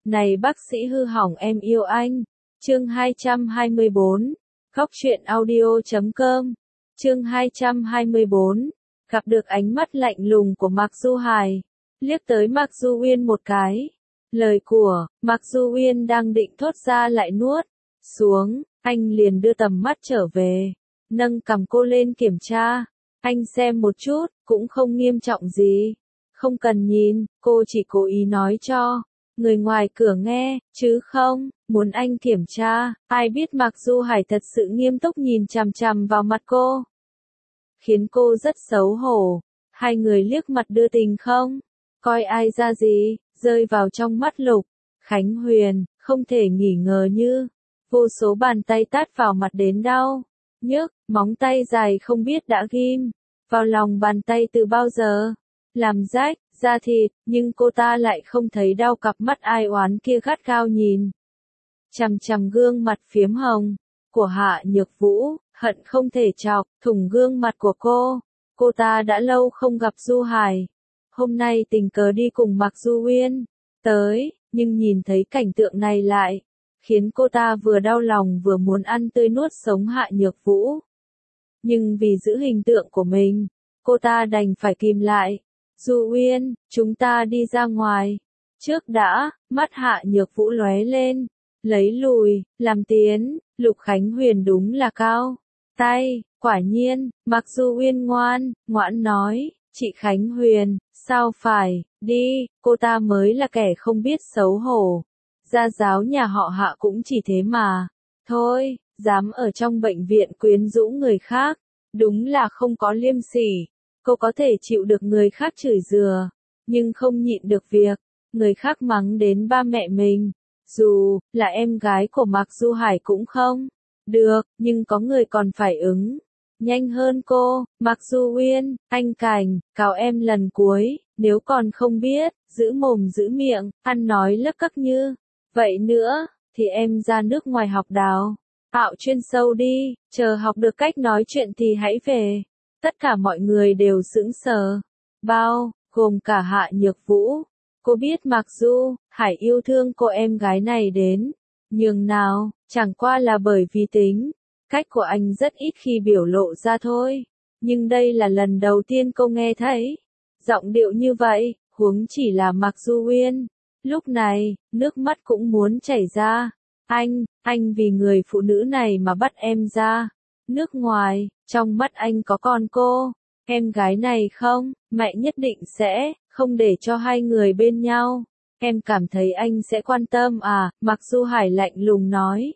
Này bác sĩ hư hỏng em yêu anh. Chương 224. Góc truyện audio.com. Chương 224. Gặp được ánh mắt lạnh lùng của Mạc Du Hải. Liếc tới Mạc Du Uyên một cái. Lời của Mạc Du Uyên đang định thốt ra lại nuốt xuống, anh liền đưa tầm mắt trở về, nâng cằm cô lên kiểm tra. Anh xem một chút, cũng không nghiêm trọng gì. Không cần nhìn, cô chỉ cố ý nói cho người ngoài cửa nghe, chứ không muốn anh kiểm tra. Ai biết Mạc Du Hải thật sự nghiêm túc nhìn chằm chằm vào mặt cô, khiến cô rất xấu hổ. Hai người liếc mặt đưa tình không coi ai ra gì, rơi vào trong mắt Lục Khánh Huyền, không thể nghi ngờ như vô số bàn tay tát vào mặt đến đau nhức, móng tay dài không biết đã ghim vào lòng bàn tay từ bao giờ, làm rách da thịt, nhưng cô ta lại không thấy đau. Cặp mắt ai oán kia gắt gao nhìn chằm chằm gương mặt phiếm hồng của Hạ Nhược Vũ, hận không thể chọc thủng gương mặt của cô. Cô ta đã lâu không gặp Du Hải, hôm nay tình cờ đi cùng Mạc Du Uyên tới, nhưng nhìn thấy cảnh tượng này lại khiến cô ta vừa đau lòng vừa muốn ăn tươi nuốt sống Hạ Nhược Vũ. Nhưng vì giữ hình tượng của mình, cô ta đành phải kìm lại. Du Uyên, chúng ta đi ra ngoài trước đã. Mắt Hạ Nhược Vũ lóe lên, lấy lùi làm tiến. Lục Khánh Huyền đúng là cao tay, quả nhiên. Mạc Du Uyên ngoãn nói, chị Khánh Huyền, sao phải đi, cô ta mới là kẻ không biết xấu hổ. Gia giáo nhà họ Hạ cũng chỉ thế mà thôi, dám ở trong bệnh viện quyến rũ người khác, đúng là không có liêm sỉ. Cô có thể chịu được người khác chửi rủa, nhưng không nhịn được việc người khác mắng đến ba mẹ mình. Dù là em gái của Mạc Du Hải cũng không được, nhưng có người còn phải ứng nhanh hơn cô. Mạc Du Uyên, anh cảnh cáo em lần cuối, nếu còn không biết giữ mồm giữ miệng, ăn nói lấc cấc như vậy nữa, thì em ra nước ngoài học đào tạo chuyên sâu đi, chờ học được cách nói chuyện thì hãy về. Tất cả mọi người đều sững sờ, bao gồm cả Hạ Nhược Vũ. Cô biết Mạc Du Hải yêu thương cô em gái này đến nhường nào, chẳng qua là bởi vì tính cách của anh rất ít khi biểu lộ ra thôi. Nhưng đây là lần đầu tiên cô nghe thấy giọng điệu như vậy, huống chỉ là Mạc Du Uyên. Lúc này, nước mắt cũng muốn chảy ra. Anh vì người phụ nữ này mà bắt em ra nước ngoài, trong mắt anh có con cô, em gái này không? Mẹ nhất định sẽ không để cho hai người bên nhau. Em cảm thấy anh sẽ quan tâm à? Mạc Du Hải lạnh lùng nói.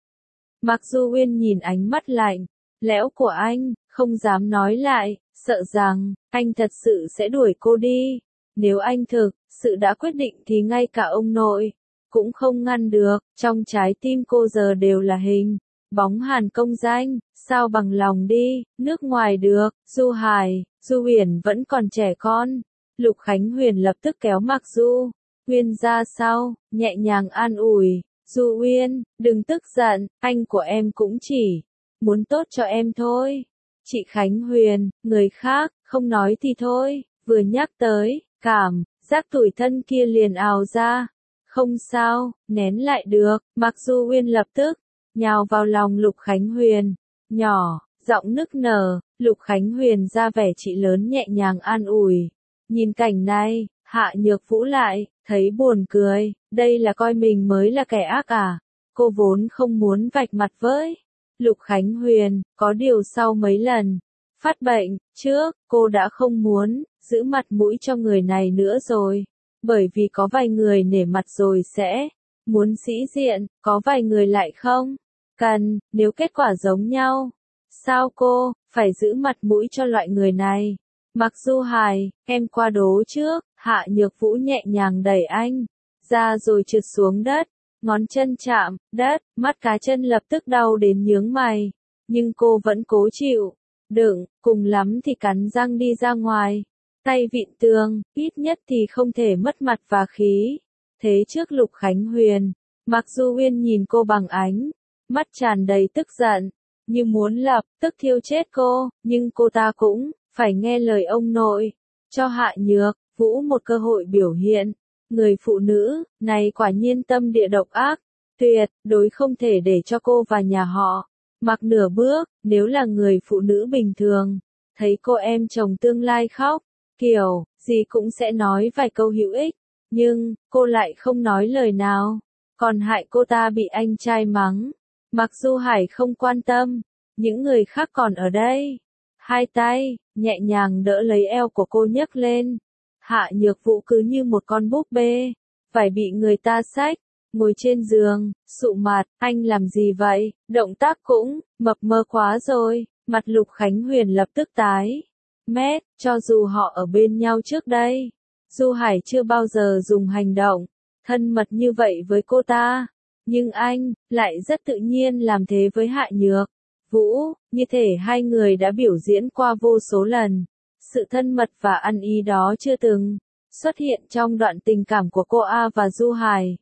Mạc Du Uyên nhìn ánh mắt lạnh lẽo của anh, không dám nói lại, sợ rằng anh thật sự sẽ đuổi cô đi. Nếu anh thực sự đã quyết định thì ngay cả ông nội cũng không ngăn được. Trong trái tim cô giờ đều là hình bóng Hàn Công Danh, sao bằng lòng đi nước ngoài được. Du Hải, Du Uyển vẫn còn trẻ con. Lục Khánh Huyền lập tức kéo Mạc Du Uyên ra sau, nhẹ nhàng an ủi. Du Uyên, đừng tức giận, anh của em cũng chỉ muốn tốt cho em thôi. Chị Khánh Huyền, người khác không nói thì thôi, vừa nhắc tới cảm giác tủi thân kia liền ào ra. Không sao, nén lại được. Mạc Du Uyên lập tức nhào vào lòng Lục Khánh Huyền, nhỏ giọng nức nở. Lục Khánh Huyền ra vẻ chị lớn nhẹ nhàng an ủi. Nhìn cảnh này, Hạ Nhược Vũ lại thấy buồn cười. Đây là coi mình mới là kẻ ác à? Cô vốn không muốn vạch mặt với Lục Khánh Huyền, có điều sau mấy lần phát bệnh trước, cô đã không muốn giữ mặt mũi cho người này nữa rồi. Bởi vì có vài người nể mặt rồi sẽ muốn sĩ diện, có vài người lại không cần. Nếu kết quả giống nhau, sao cô phải giữ mặt mũi cho loại người này? Mạc Du Hải, em qua đố trước. Hạ Nhược Vũ nhẹ nhàng đẩy anh ra rồi trượt xuống đất, ngón chân chạm đất, mắt cá chân lập tức đau đến nhướng mày, nhưng cô vẫn cố chịu đựng, cùng lắm thì cắn răng đi ra ngoài. Tay vịn tường, ít nhất thì không thể mất mặt và khí thế trước Lục Khánh Huyền. Mạc Du Uyên nhìn cô bằng ánh mắt tràn đầy tức giận, như muốn lập tức thiêu chết cô, nhưng cô ta cũng phải nghe lời ông nội, cho Hạ Nhược Vũ một cơ hội biểu hiện. Người phụ nữ này quả nhiên tâm địa độc ác, tuyệt đối không thể để cho cô vào nhà họ Mặc nửa bước. Nếu là người phụ nữ bình thường, thấy cô em chồng tương lai khóc, kiểu gì cũng sẽ nói vài câu hữu ích, nhưng cô lại không nói lời nào, còn hại cô ta bị anh trai mắng. Mặc Du Hải không quan tâm, những người khác còn ở đây. Hai tay nhẹ nhàng đỡ lấy eo của cô nhấc lên. Hạ Nhược Vũ cứ như một con búp bê, phải bị người ta xách, ngồi trên giường, sụ mặt. Anh làm gì vậy? Động tác cũng mập mờ quá rồi. Mặt Lục Khánh Huyền lập tức tái mét. Cho dù họ ở bên nhau trước đây, Du Hải chưa bao giờ dùng hành động thân mật như vậy với cô ta, nhưng anh lại rất tự nhiên làm thế với Hạ Nhược Vũ, như thể hai người đã biểu diễn qua vô số lần. Sự thân mật và ăn ý đó chưa từng xuất hiện trong đoạn tình cảm của cô A và Du Hải.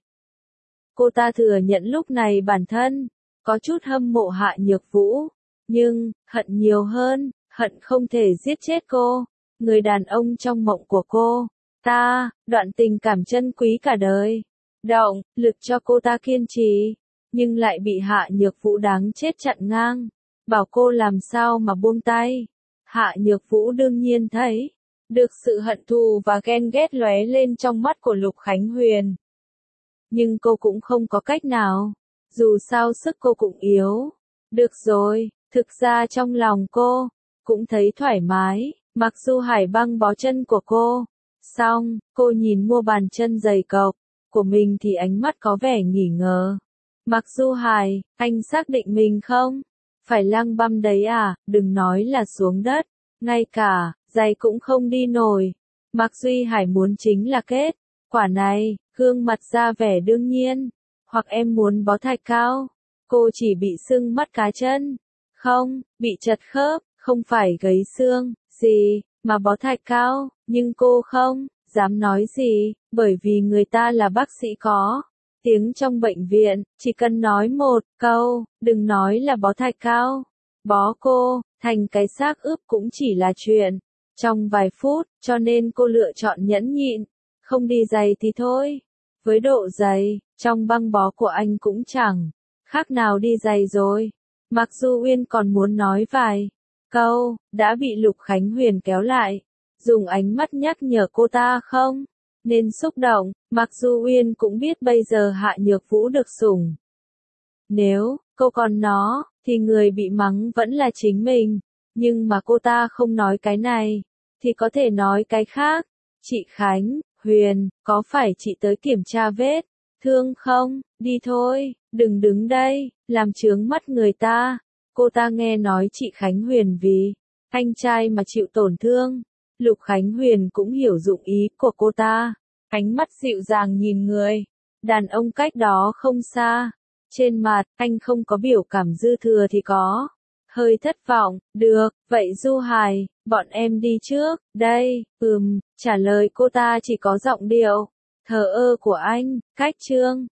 Cô ta thừa nhận lúc này bản thân có chút hâm mộ Hạ Nhược Vũ, nhưng hận nhiều hơn, hận không thể giết chết cô, người đàn ông trong mộng của cô ta, đoạn tình cảm chân quý cả đời. Động lực cho cô ta kiên trì, nhưng lại bị Hạ Nhược Vũ đáng chết chặn ngang, bảo cô làm sao mà buông tay. Hạ Nhược Vũ đương nhiên thấy được sự hận thù và ghen ghét lóe lên trong mắt của Lục Khánh Huyền. Nhưng cô cũng không có cách nào, dù sao sức cô cũng yếu. Được rồi, thực ra trong lòng cô cũng thấy thoải mái. Mặc Du Hải băng bó chân của cô xong, cô nhìn mua bàn chân giày cộc của mình thì ánh mắt có vẻ nghi ngờ. Mặc Du Hải, anh xác định mình không phải lăng băm đấy à? Đừng nói là xuống đất, ngay cả giày cũng không đi nổi. Mặc Duy Hải muốn chính là kết quả này. Gương mặt ra vẻ đương nhiên. Hoặc em muốn bó thạch cao? Cô chỉ bị sưng mắt cá chân. Không, bị chật khớp, không phải gãy xương gì mà bó thạch cao. Nhưng cô không dám nói gì, bởi vì người ta là bác sĩ có tiếng trong bệnh viện, chỉ cần nói một câu, đừng nói là bó thạch cao, bó cô thành cái xác ướp cũng chỉ là chuyện trong vài phút, cho nên cô lựa chọn nhẫn nhịn, không đi giày thì thôi. Với độ dày trong băng bó của anh cũng chẳng khác nào đi giày rồi. Mặc dù Uyên còn muốn nói vài câu, đã bị Lục Khánh Huyền kéo lại, dùng ánh mắt nhắc nhở cô ta không nên xúc động. Mặc dù Uyên cũng biết bây giờ Hạ Nhược Vũ được sủng. Nếu cô còn nó, thì người bị mắng vẫn là chính mình. Nhưng mà cô ta không nói cái này, thì có thể nói cái khác. Chị Khánh Huyền, có phải chị tới kiểm tra vết thương không? Đi thôi, đừng đứng đây, làm chướng mắt người ta. Cô ta nghe nói chị Khánh Huyền vì anh trai mà chịu tổn thương. Lục Khánh Huyền cũng hiểu dụng ý của cô ta. Ánh mắt dịu dàng nhìn người đàn ông cách đó không xa. Trên mặt, anh không có biểu cảm dư thừa thì có hơi thất vọng. Được, vậy Du Hải, bọn em đi trước, đây. Trả lời cô ta chỉ có giọng điệu thờ ơ của anh. Cách chương